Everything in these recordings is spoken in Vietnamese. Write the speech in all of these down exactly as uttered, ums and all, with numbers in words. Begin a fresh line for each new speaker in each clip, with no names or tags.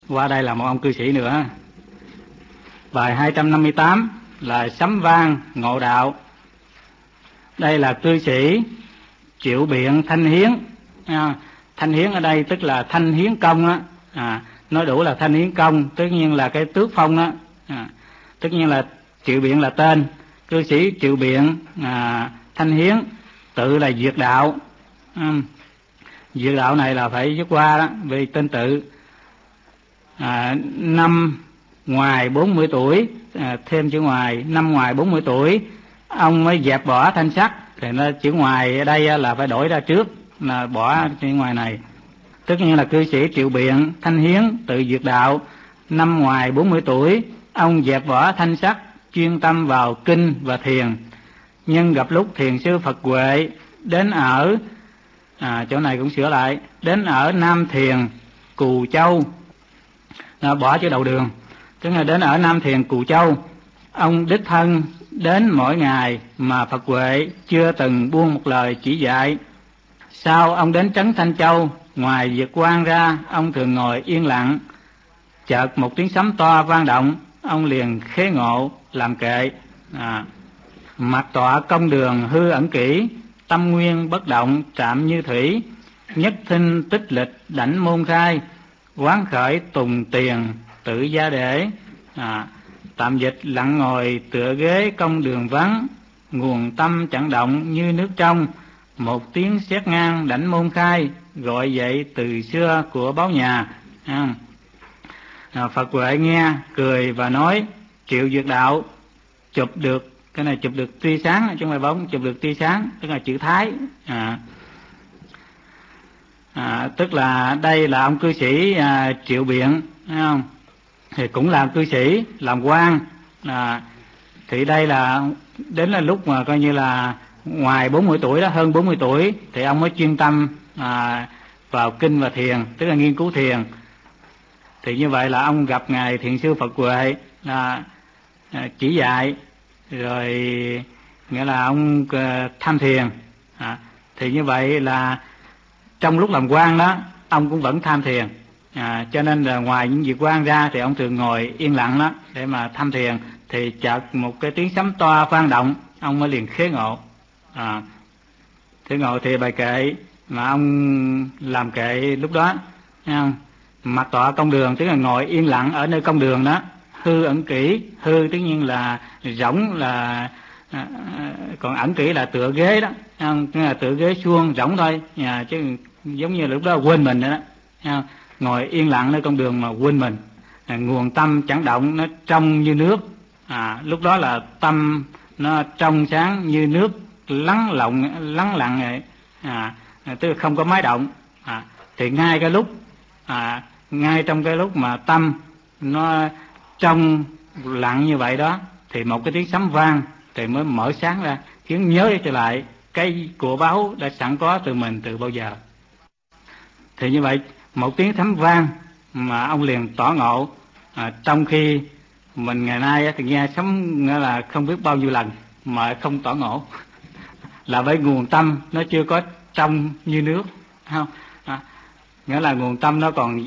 Qua đây là một ông cư sĩ nữa. Bài hai trăm năm mươi tám là Sấm Vang Ngộ Đạo. Đây là cư sĩ Triệu Biện Thanh Hiến. À, Thanh Hiến ở đây tức là Thanh Hiến Công á. À, nói đủ là Thanh Hiến Công, tất nhiên là cái tước phong đó. À, tất nhiên là Triệu Biện là tên, cư sĩ Triệu Biện à, Thanh Hiến, tự là Diệt Đạo. À, Diệt Đạo này là phải viết qua đó, vì tên tự. À, năm ngoài bốn mươi tuổi, à, thêm chữ ngoài, năm ngoài bốn mươi tuổi ông mới dẹp bỏ thanh sắc. Thì nó chữ ngoài ở đây là phải đổi ra trước, là bỏ chữ ngoài này. Tất nhiên là cư sĩ Triệu Biện Thanh Hiến tự Diệt Đạo, năm ngoài bốn mươi tuổi ông dẹp bỏ thanh sắc, chuyên tâm vào kinh và thiền. Nhưng gặp lúc thiền sư Phật Huệ đến ở à, chỗ này cũng sửa lại, đến ở Nam Thiền Cù Châu, à, bỏ chữ đầu đường, tức là đến ở Nam Thiền Cù Châu. Ông đích thân đến mỗi ngày mà Phật Huệ chưa từng buông một lời chỉ dạy. Sau ông đến trấn Thanh Châu, ngoài việc quan ra ông thường ngồi yên lặng. Chợt một tiếng sấm to vang động, ông liền khế ngộ làm kệ. à, Mặt tọa công đường hư ẩn kỹ, tâm nguyên bất động trạm như thủy. Nhất thinh tích lịch đảnh môn khai, quán khởi tùng tiền tự gia để. à, Tạm dịch lặng ngồi tựa ghế công đường vắng, nguồn tâm chẳng động như nước trong. Một tiếng sét ngang đảnh môn khai, gọi dậy từ xưa của báo nhà. à, à, Phật Huệ nghe cười và nói: Triệu Diệt Đạo chụp được, cái này chụp được tia sáng, chứ không phải bóng, chụp được tia sáng, tức là chữ Thái. à, à, Tức là đây là ông cư sĩ à, Triệu Biện, thấy không? Thì cũng làm cư sĩ, làm quan. à, Thì đây là đến là lúc mà coi như là ngoài bốn mươi tuổi đó, hơn bốn mươi tuổi, thì ông mới chuyên tâm à, vào kinh và thiền, tức là nghiên cứu thiền. Thì như vậy là ông gặp ngài thiền sư Phật Huệ là à, chỉ dạy, rồi nghĩa là ông à, tham thiền. à, Thì như vậy là trong lúc làm quan đó, ông cũng vẫn tham thiền. À, cho nên là ngoài những việc quan ra thì ông thường ngồi yên lặng đó để mà tham thiền. Thì chợt một cái tiếng sấm to vang động, ông mới liền khế ngộ. à, Khế ngộ thì bài kệ mà ông làm kệ lúc đó, thấy không? Mặt tọa công đường, tức là ngồi yên lặng ở nơi công đường đó. Hư ẩn kỹ, hư tất nhiên là rỗng, là à, còn ẩn kỹ là tựa ghế đó, không? Tức là tựa ghế suông rỗng thôi, à, chứ giống như lúc đó quên mình rồi đó, không? Ngồi yên lặng nơi con đường mà quên mình. à, Nguồn tâm chẳng động, nó trong như nước. à, Lúc đó là tâm nó trong sáng như nước, lắng lộng lắng lặng vậy. à, Tức là không có máy động. à, Thì ngay cái lúc à, ngay trong cái lúc mà tâm nó trong lặng như vậy đó, thì một cái tiếng sấm vang thì mới mở sáng ra, khiến nhớ trở lại cái của báu đã sẵn có từ mình từ bao giờ. Thì như vậy một tiếng sấm vang mà ông liền tỏ ngộ. à, Trong khi mình ngày nay thì nghe sấm nghĩa là không biết bao nhiêu lần mà không tỏ ngộ là bởi nguồn tâm nó chưa có trong như nước, không? À, nghĩa là nguồn tâm nó còn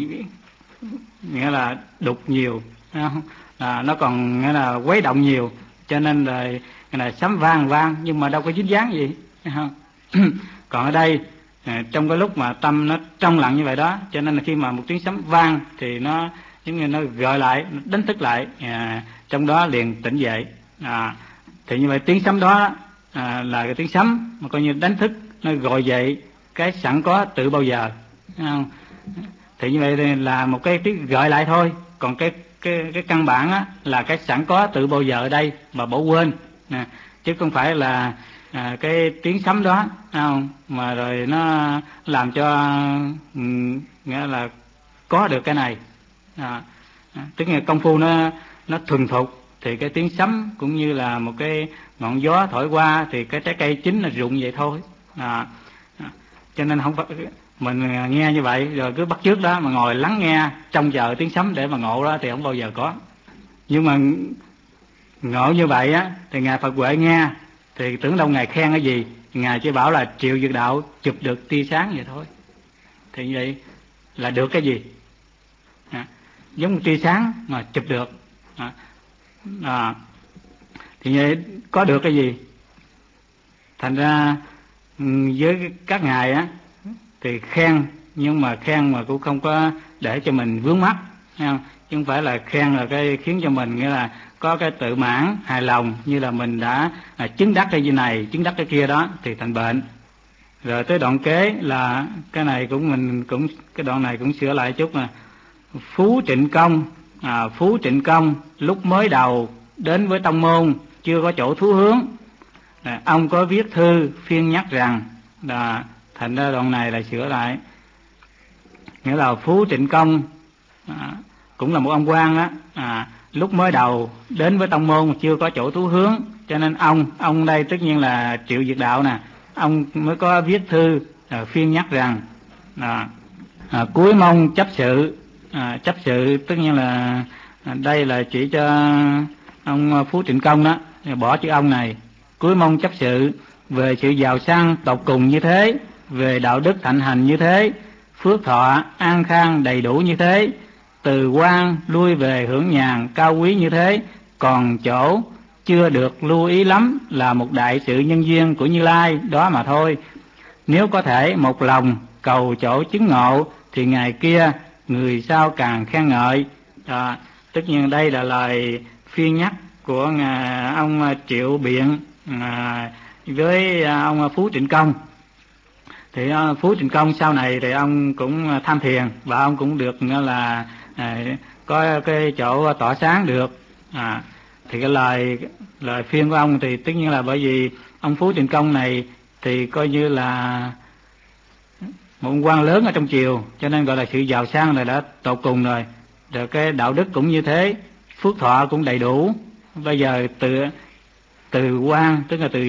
nghĩa là đục nhiều, không? À, nó còn nghĩa là quấy động nhiều, cho nên là, là sấm vang vang nhưng mà đâu có dính dáng gì, không? Còn ở đây à, trong cái lúc mà tâm nó trong lặng như vậy đó, cho nên là khi mà một tiếng sấm vang thì nó giống như nó gọi lại, nó đánh thức lại, à, trong đó liền tỉnh dậy. à, Thì như vậy tiếng sấm đó à, là cái tiếng sấm mà coi như đánh thức, nó gọi dậy cái sẵn có từ bao giờ, không? Thì như vậy là một cái tiếng gọi lại thôi, còn cái cái cái căn bản á, là cái sẵn có từ bao giờ ở đây mà bỏ quên, à, chứ không phải là à, cái tiếng sấm đó, không? Mà rồi nó làm cho um, nghĩa là có được cái này. à, Tức là công phu nó nó thuần thục thì cái tiếng sấm cũng như là một cái ngọn gió thổi qua thì cái trái cây chín là rụng vậy thôi. à, Cho nên không phải mình nghe như vậy rồi cứ bắt chước đó mà ngồi lắng nghe trông chờ tiếng sấm để mà ngộ đó thì không bao giờ có. Nhưng mà ngộ như vậy á thì ngài Phật Huệ nghe thì tưởng đâu ngài khen cái gì, ngài chỉ bảo là Triệu Diệt Đạo chụp được tia sáng vậy thôi. Thì như vậy là được cái gì? à, giống một tia sáng mà chụp được. À, à, thì vậy có được cái gì? Thành ra với các ngài á thì khen, nhưng mà khen mà cũng không có để cho mình vướng mắc, chứ không phải là khen là cái khiến cho mình nghĩa là có cái tự mãn hài lòng như là mình đã à, chứng đắc cái gì này chứng đắc cái kia đó thì thành bệnh. Rồi tới đoạn kế là cái này cũng mình cũng cái đoạn này cũng sửa lại chút, là Phú Trịnh Công. à, Phú Trịnh Công lúc mới đầu đến với tông môn chưa có chỗ thú hướng, à, ông có viết thư phiên nhắc rằng là thành ra đoạn này là sửa lại, nghĩa là Phú Trịnh Công à, cũng là một ông quan á, à, lúc mới đầu đến với tông môn chưa có chỗ thú hướng, cho nên ông ông đây tất nhiên là Triệu Diệt Đạo nè, ông mới có viết thư à, phiên nhắc rằng à, à, cuối mong chấp sự. à, chấp sự tất nhiên là à, đây là chỉ cho ông Phú Trịnh Công đó, bỏ chữ ông này. Cuối mong chấp sự về sự giàu sang tột cùng như thế, về đạo đức thạnh hành như thế, phước thọ an khang đầy đủ như thế, từ quan lui về hưởng nhàn cao quý như thế, còn chỗ chưa được lưu ý lắm là một đại sự nhân duyên của Như Lai đó mà thôi. Nếu có thể một lòng cầu chỗ chứng ngộ thì ngày kia người sau càng khen ngợi. À, tất nhiên đây là lời phiên nhắc của ông Triệu Biện à, với ông Phú Trịnh Công. Thì Phú Trịnh Công sau này thì ông cũng tham thiền và ông cũng được là à, có cái chỗ tỏa sáng được. À, thì cái lời lời phiên của ông thì tất nhiên là bởi vì ông Phú Trịnh Công này thì coi như là một ông quan lớn ở trong triều, cho nên gọi là sự giàu sang này đã tột cùng rồi. Rồi cái đạo đức cũng như thế, phước thọ cũng đầy đủ. Bây giờ từ từ quan tức là từ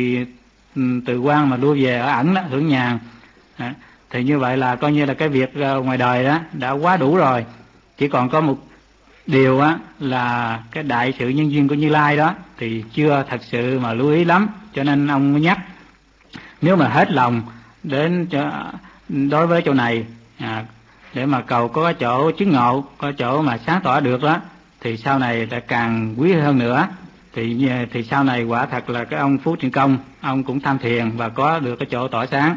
từ quan mà lui về ở ẩn đó, hưởng nhàn. À, thì như vậy là coi như là cái việc ngoài đời đó đã quá đủ rồi. Chỉ còn có một điều á là cái đại sự nhân duyên của Như Lai đó thì chưa thật sự mà lưu ý lắm, cho nên ông mới nhắc. Nếu mà hết lòng đến cho, đối với chỗ này à, để mà cầu có chỗ chứng ngộ, có chỗ mà sáng tỏ được đó, thì sau này đã càng quý hơn nữa. Thì thì sau này quả thật là cái ông Phú Trịnh Công, ông cũng tham thiền và có được cái chỗ tỏa sáng.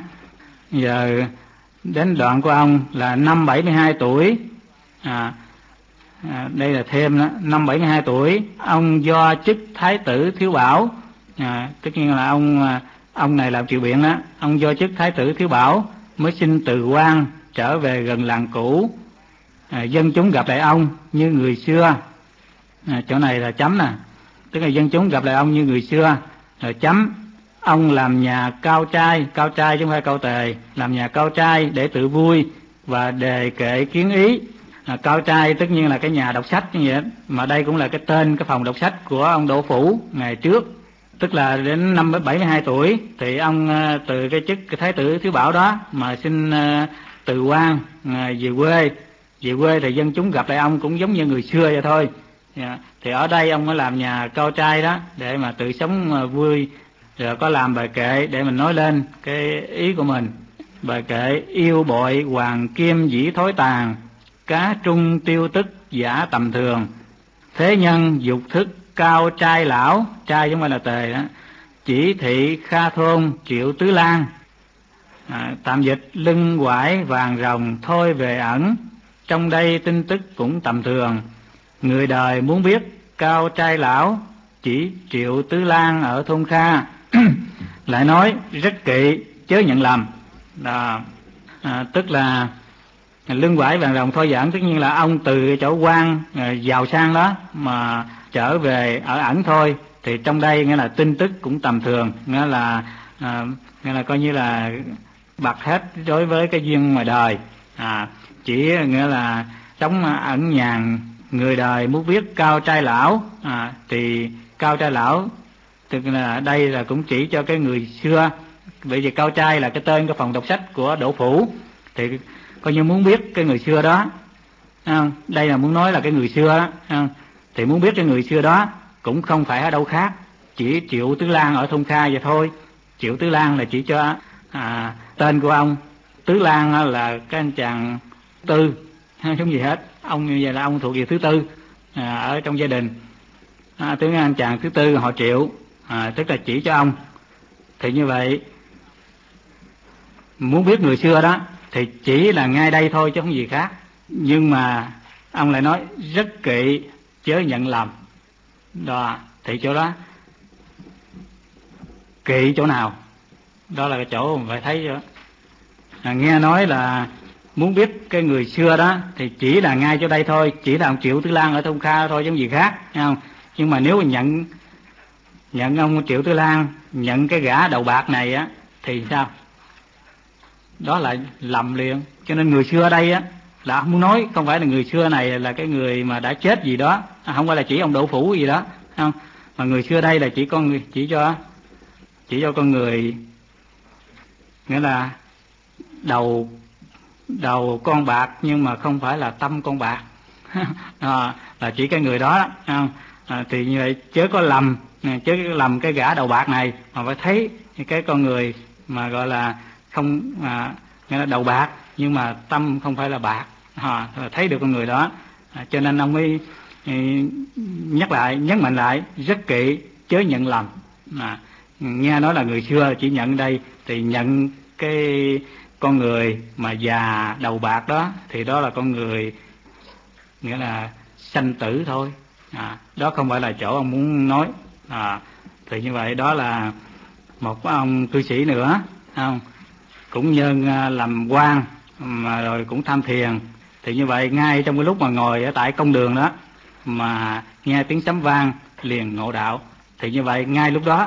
Giờ đến đoạn của ông là năm bảy mươi hai tuổi. À, à, đây là thêm đó, năm bảy mươi hai tuổi, ông do chức Thái tử Thiếu Bảo. À, tất nhiên là ông ông này làm Triệu Biện đó, ông do chức Thái tử Thiếu Bảo mới xin từ quan trở về gần làng cũ. À, dân chúng gặp lại ông như người xưa. À, chỗ này là chấm nè, tức là dân chúng gặp lại ông như người xưa. Rồi chấm, ông làm nhà cao trai, cao trai chứ không phải cao tề, làm nhà cao trai để tự vui và đề kệ kiến ý. À, cao trai tất nhiên là cái nhà đọc sách như vậy, mà đây cũng là cái tên cái phòng đọc sách của ông Đỗ Phủ ngày trước. Tức là đến năm bảy mươi hai tuổi thì ông từ cái chức cái Thái tử Thiếu Bảo đó mà xin từ quan về quê. Về quê thì dân chúng gặp lại ông cũng giống như người xưa vậy thôi. Yeah. Thì ở đây ông mới làm nhà cao trai đó để mà tự sống vui, rồi có làm bài kệ để mình nói lên cái ý của mình. Bài kệ: yêu bội hoàng kim dĩ thối tàn, cá trung tiêu tức giả tầm thường, thế nhân dục thức cao trai lão, trai giống như là tề đó, chỉ thị kha thôn Triệu Tứ Lan. À, tạm dịch: lưng quải vàng rồng thôi về ẩn, trong đây tin tức cũng tầm thường. Người đời muốn biết cao trai lão, chỉ Triệu Tứ Lan ở thôn Kha. Lại nói rất kỵ chớ nhận lầm. À, à, tức là lưng quải vàng rồng thôi giảng, tất nhiên là ông từ chỗ quan giàu sang đó mà trở về ở ẩn thôi. Thì trong đây nghĩa là tin tức cũng tầm thường, nghĩa là à, nghĩa là coi như là bật hết đối với cái duyên ngoài đời. À, chỉ nghĩa là sống ẩn nhàn. Người đời muốn biết cao trai lão, à, thì cao trai lão tức là đây là cũng chỉ cho cái người xưa. Bởi vì cao trai là cái tên cái phòng đọc sách của Đỗ Phủ, thì coi như muốn biết cái người xưa đó. À, đây là muốn nói là cái người xưa đó. À, thì muốn biết cái người xưa đó cũng không phải ở đâu khác, chỉ Triệu Tứ Lan ở thôn Kha vậy thôi. Triệu Tứ Lan là chỉ cho à, tên của ông. Tứ Lan là cái anh chàng tư, không gì hết. ông như vậy là ông thuộc về thứ tư à, ở trong gia đình. À, tướng anh chàng thứ tư họ Triệu, à, tức là chỉ cho ông. Thì như vậy muốn biết người xưa đó thì chỉ là ngay đây thôi chứ không gì khác. Nhưng mà ông lại nói rất kỵ chớ nhận lầm. Đó, thì chỗ đó kỵ chỗ nào? Đó là cái chỗ mà phải thấy đó. À, nghe nói là muốn biết cái người xưa đó thì chỉ là ngay chỗ đây thôi, chỉ là ông Triệu Tư Lan ở Thông Kha thôi chứ không gì khác, thấy không? Nhưng mà nếu mà nhận nhận ông Triệu Tư Lan, nhận cái gã đầu bạc này á thì sao? Đó là lầm liền. Cho nên người xưa ở đây á là không muốn nói, không phải là người xưa này là cái người mà đã chết gì đó, không phải là chỉ ông Đỗ Phủ gì đó, không? Mà người xưa đây là chỉ con người, chỉ cho chỉ cho con người, nghĩa là đầu đầu con bạc nhưng mà không phải là tâm con bạc. À, là chỉ cái người đó, không? À, thì như vậy chớ có lầm, chớ có lầm cái gã đầu bạc này, mà phải thấy cái con người mà gọi là không, à, nghĩa là đầu bạc nhưng mà tâm không phải là bạc, à, thấy được con người đó. À, cho nên ông mới nhắc lại, nhấn mạnh lại rất kỵ chớ nhận lầm. À, nghe nói là người xưa chỉ nhận đây thì nhận cái con người mà già đầu bạc đó thì đó là con người nghĩa là sanh tử thôi. À, đó không phải là chỗ ông muốn nói. À, thì như vậy đó là một ông cư sĩ nữa, không? Cũng nhân làm quan mà rồi cũng tham thiền. Thì như vậy ngay trong cái lúc mà ngồi ở tại công đường đó mà nghe tiếng sấm vang liền ngộ đạo. Thì như vậy ngay lúc đó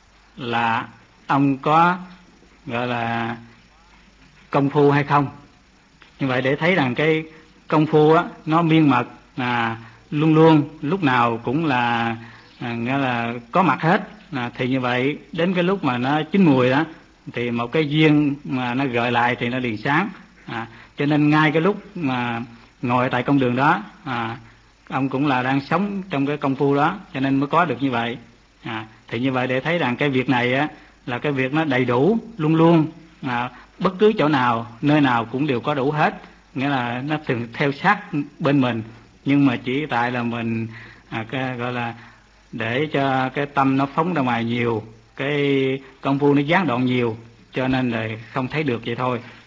là ông có gọi là công phu hay không? Như vậy để thấy rằng cái công phu á nó miên mật, à, luôn luôn lúc nào cũng là, à, nghĩa là có mặt hết. À, thì như vậy đến cái lúc mà nó chín mùi đó thì một cái duyên mà nó gợi lại thì nó liền sáng. À, cho nên ngay cái lúc mà ngồi tại công đường đó, à, ông cũng là đang sống trong cái công phu đó, cho nên mới có được như vậy. À, thì như vậy để thấy rằng cái việc này á là cái việc nó đầy đủ, luôn luôn, à, bất cứ chỗ nào, nơi nào cũng đều có đủ hết, nghĩa là nó thường theo sát bên mình. Nhưng mà chỉ tại là mình, à, cái, gọi là để cho cái tâm nó phóng ra ngoài nhiều, cái công phu nó gián đoạn nhiều, cho nên là không thấy được vậy thôi.